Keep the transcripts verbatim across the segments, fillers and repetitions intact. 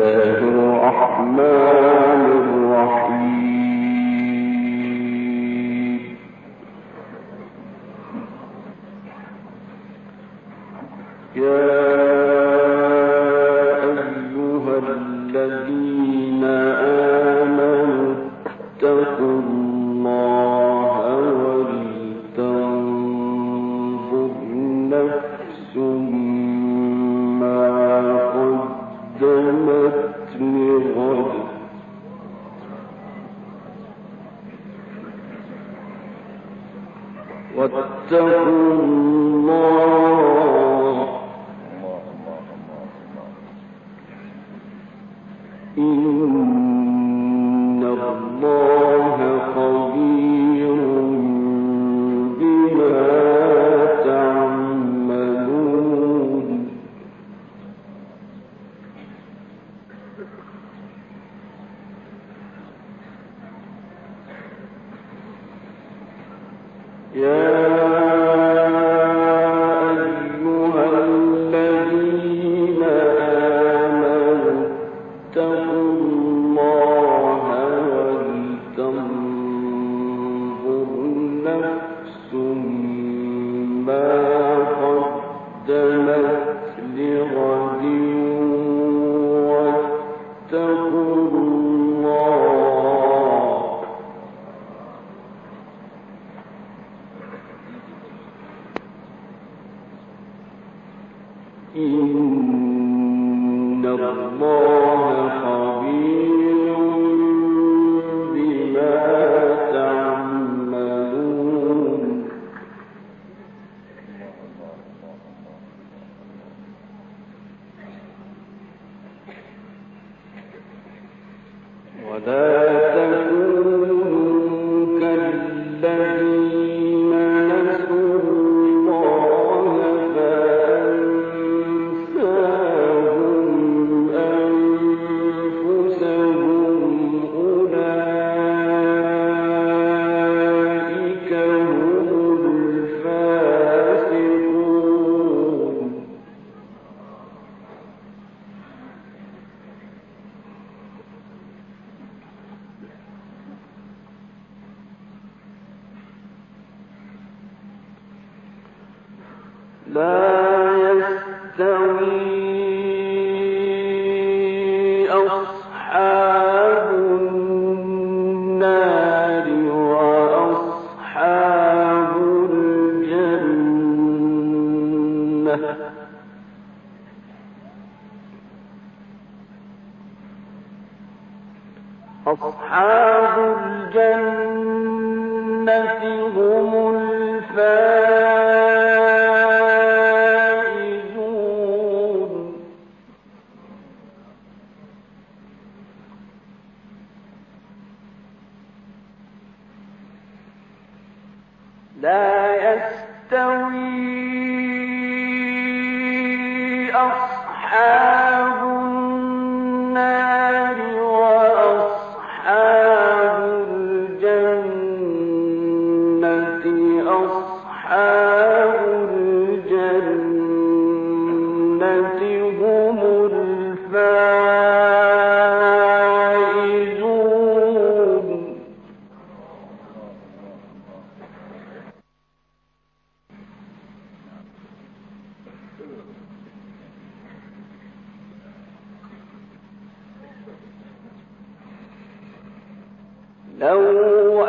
لو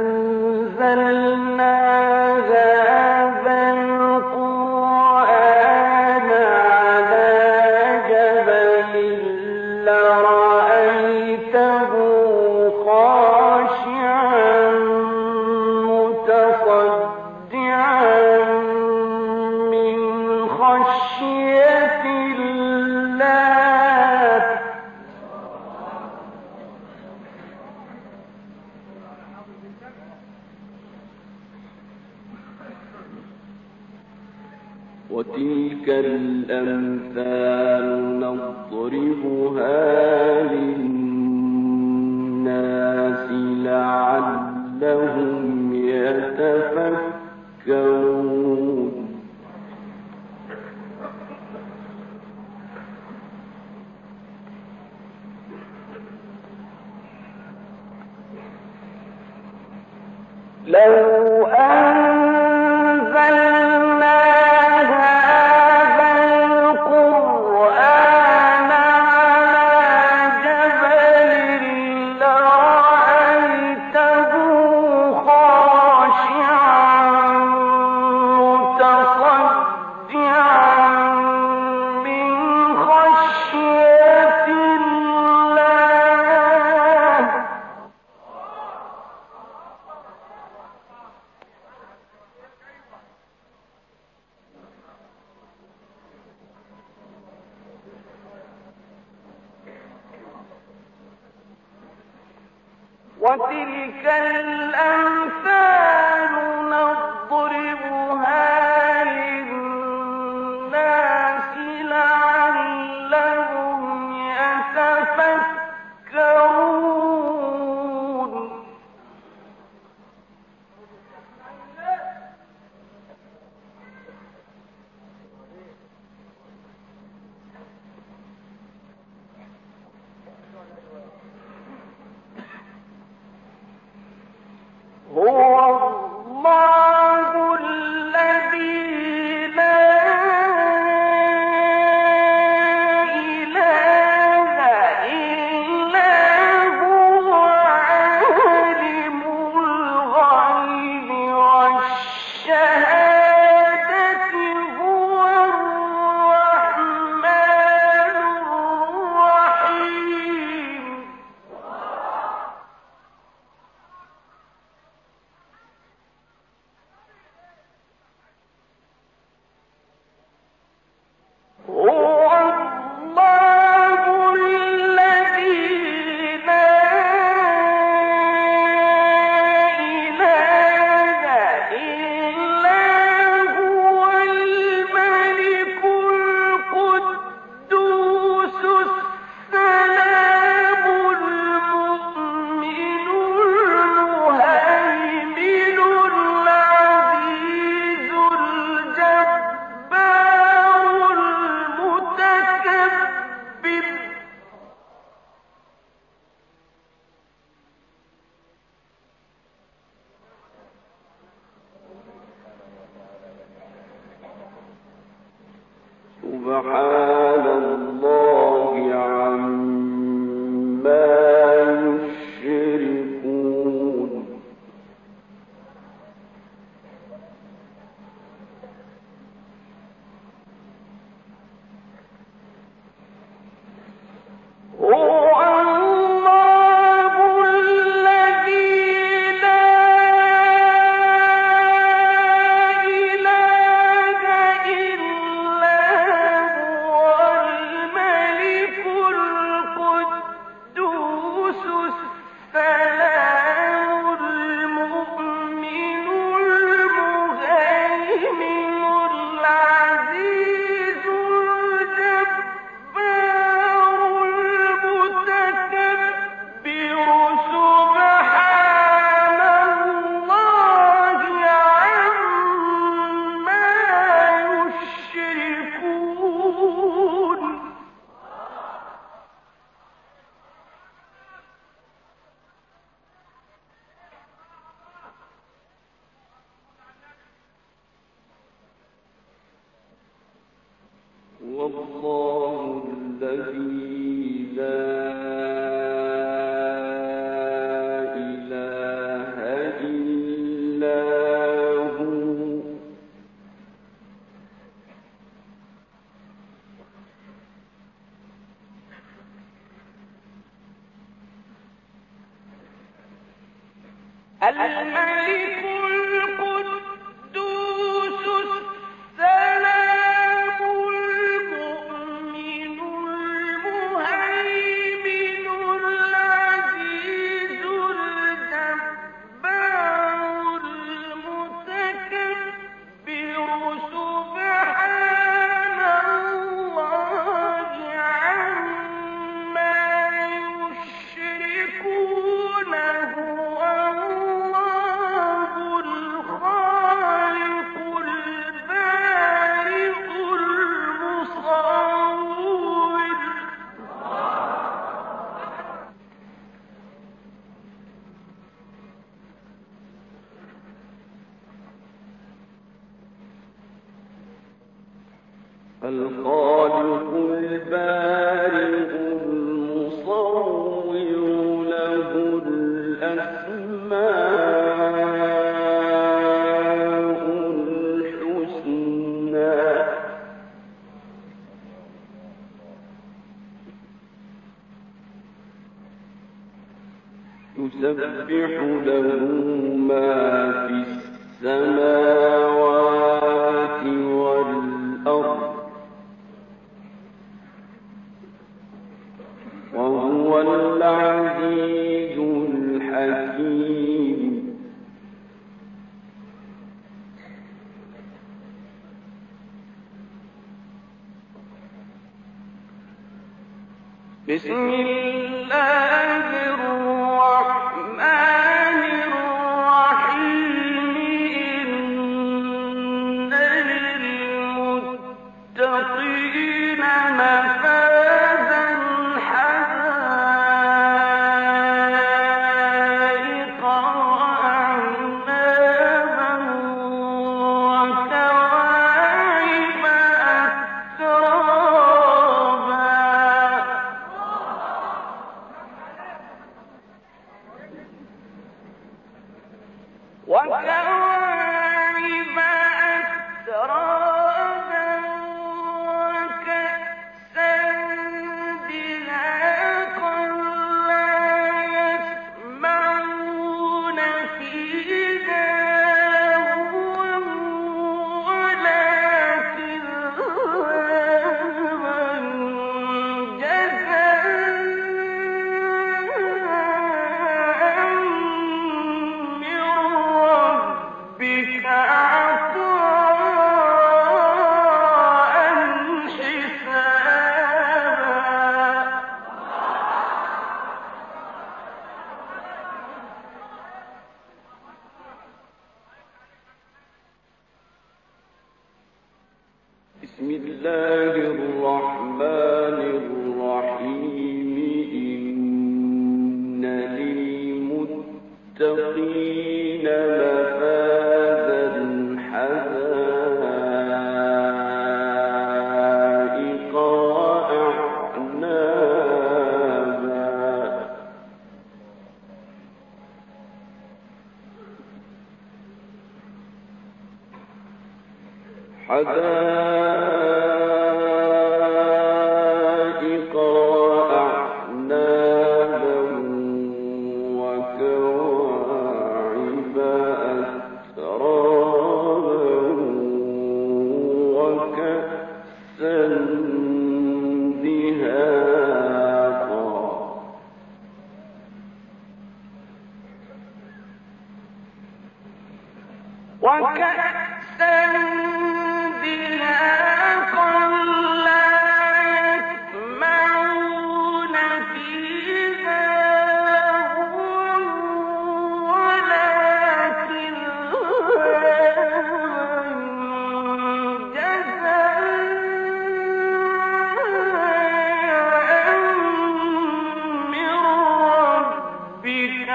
أنزلنا هذا القرآن على جبل لرأيته خاشعا متصدعا من خشية الله. وتلك الأمثال نضربها للناس لعلهم يتفكرون. لو أنزلنا هذا القرآن على جبل لرأيته خاشعا متصدعا من خشية الله. وتلك الأمثال نضربها للناس لعلهم يتفكرون. هو الله الذي لا إله إلا هو عالم الغيب والشهادة هو الرحمن الرحيم. هو الله الذي لا إله إلا هو الملك القدوس السلام المؤمن المهيمن العزيز الجبار المتكبر. سبحان الله عما يشركون. هو الله الذي لا إله إلا هو الملك القدوس السلام المؤمن المهيمن العزيز الجبار المتكبر. سبحان الله عما يشركون. والله الذي لا إله إلا هو الملك القدوس السلام المؤمن المهيمن العزيز الجبار المتكبر. سبحان الله عما يشركون. هو الله الخالق البارئ المصور له الأسماء الحسنى يسبح له ما في السماوات والأرض وهو العزيز الحكيم. بسم الله الرحمن الرحيم إن للمتقين مفازا حدائق وأعنابا وكواعب أترابا وكواعب أترابا وكأسا دهاقا لا يسمعون فيها لغوا ولا كذابا جزاء من ربك عطاء حسابا. بسم الله الرحمن الرحيم إن للمتقين مفازا حدائق وأعنابا حدائق وأعنابا وكواعب أترابا وكأسا دهاقا وكأسا دهاقا لا يسمعون فيها لغوا ولا كذابا جزاء من ربك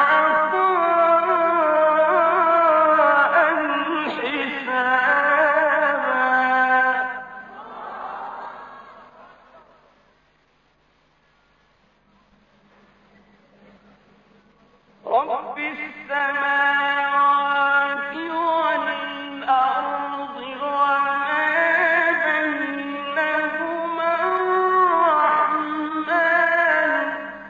عطاء حسابا. رب السماوات والأرض وما بينهما الرحمن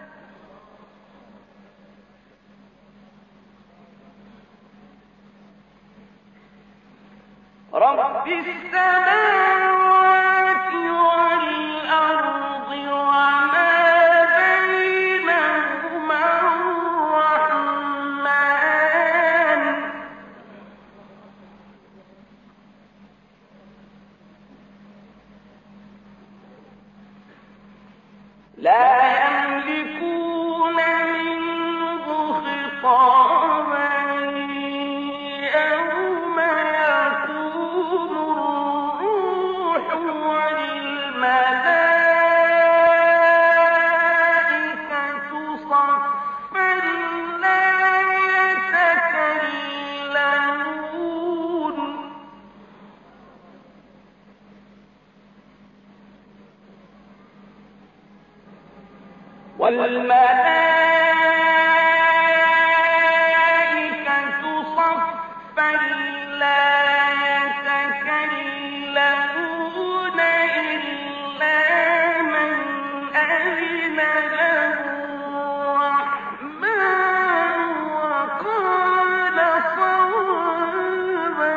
رب السماوات والأرض وما بينهما الرحمن لا يملكون منه خطابا يوم يقوم والملائكة صفا لا يتكلمون إلا من أذن له الرحمن وقال صوابا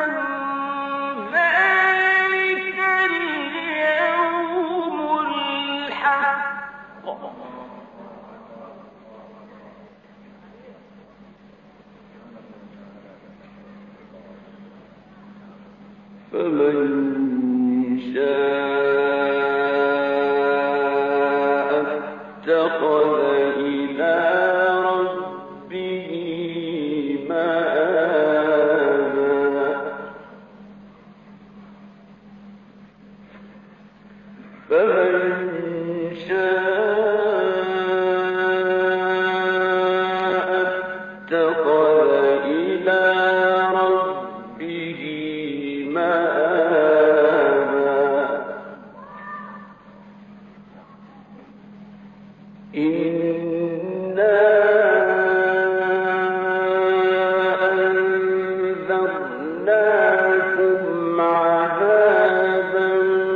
ذلك اليوم الحق. فمن شاء اتخذ إلى ربه مآبا فمن شاء اتخذ إلى ربه مآبا إنا أنذرناكم عذابا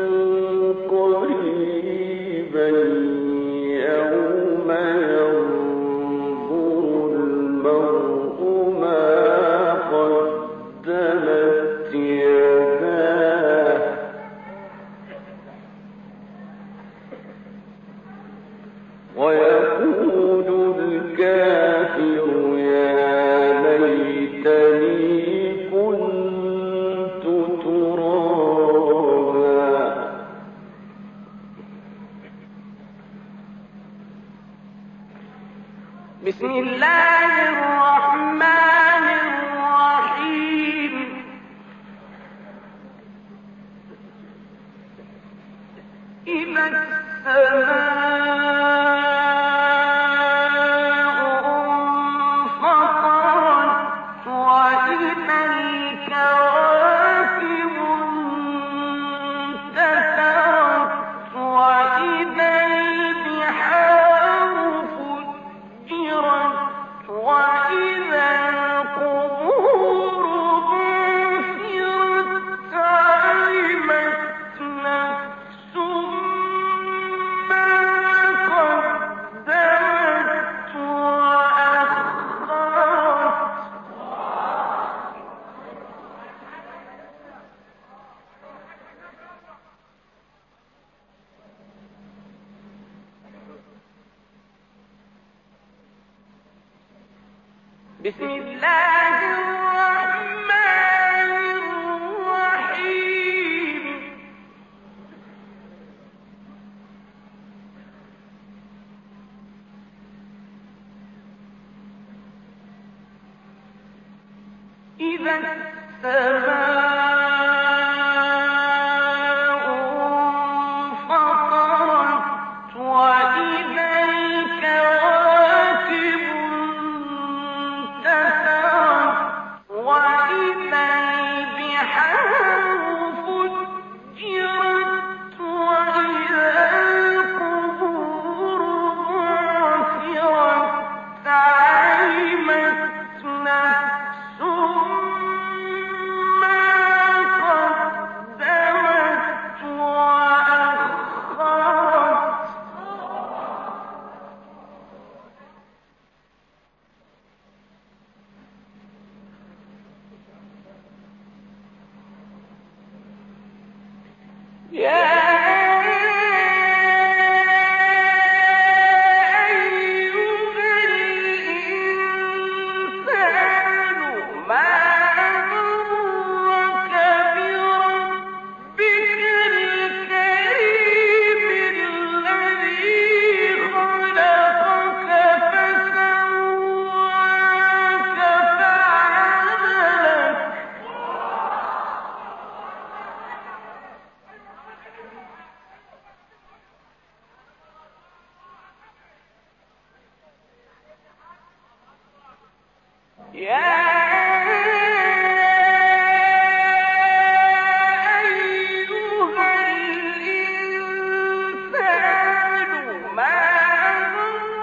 قريبا يوم ينظر المرء ما قدمت يداه ويقول الكافر يا ليتني كنت ترابا. بسم الله الرحمن الرحيم. إذا السماء انفطرت وإذا الكواكب انتثرت وإذا البحار فجرت وإذا القبور بعثرت علمت نفس ما قدمت وأخرت. بسم الله الرحمن الرحيم. إذا السماء انفطرت وإذا الكواكب انتثرت وإذا البحار فجرت وإذا القبور بعثرت علمت نفس ما قدمت وأخرت. يا أيها الإنسان ما غرك بربك الكريم الذي خلقك فسواك فعدلك. يا أيها الإنسان ما غرك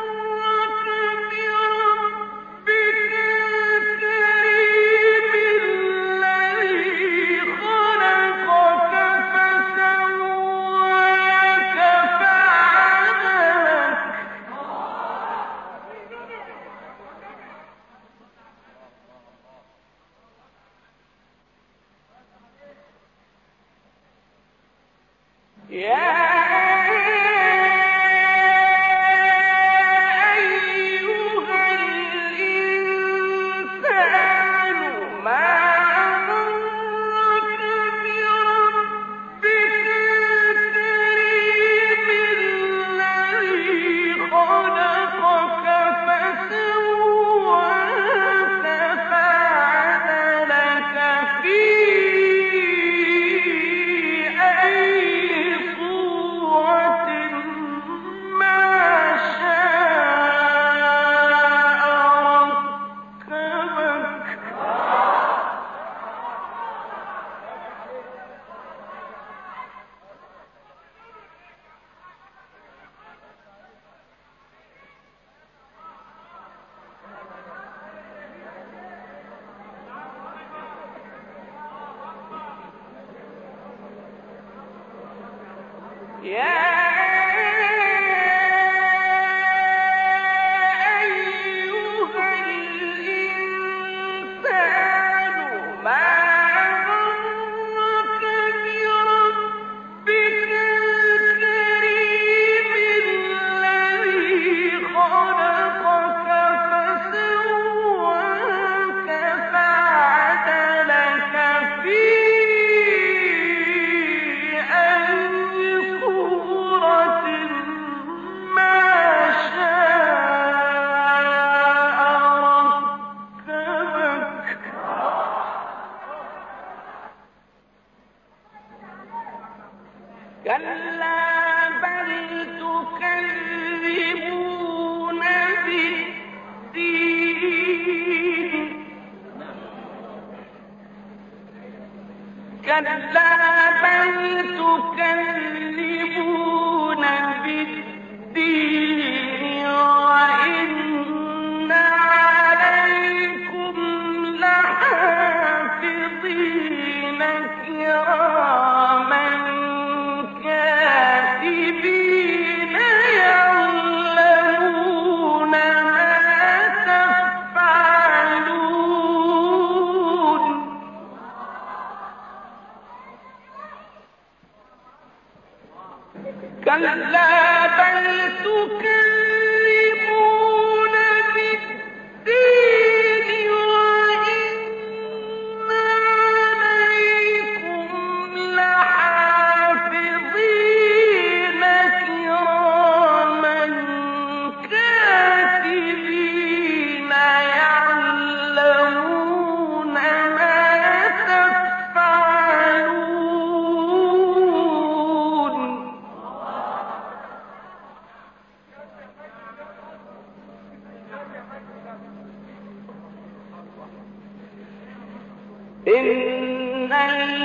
إن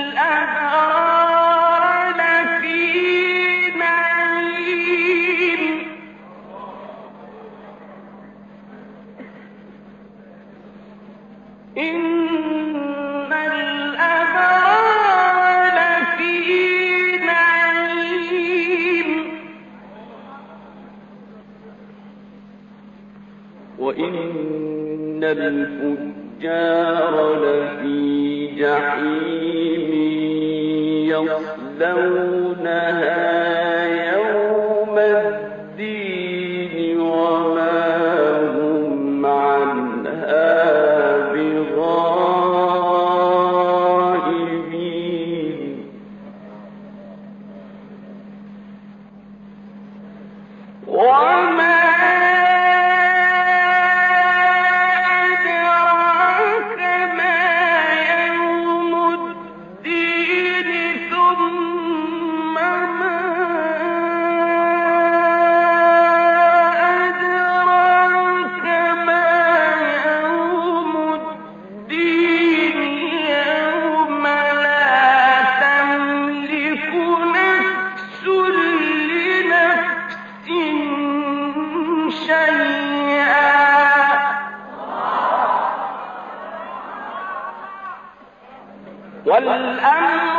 الأبرار لفي نعيم إن الأبرار لفي نعيم وإن الفجار لفي جحيم يصلونها يوم الدين وما هم عنها بغائبين وما والأمر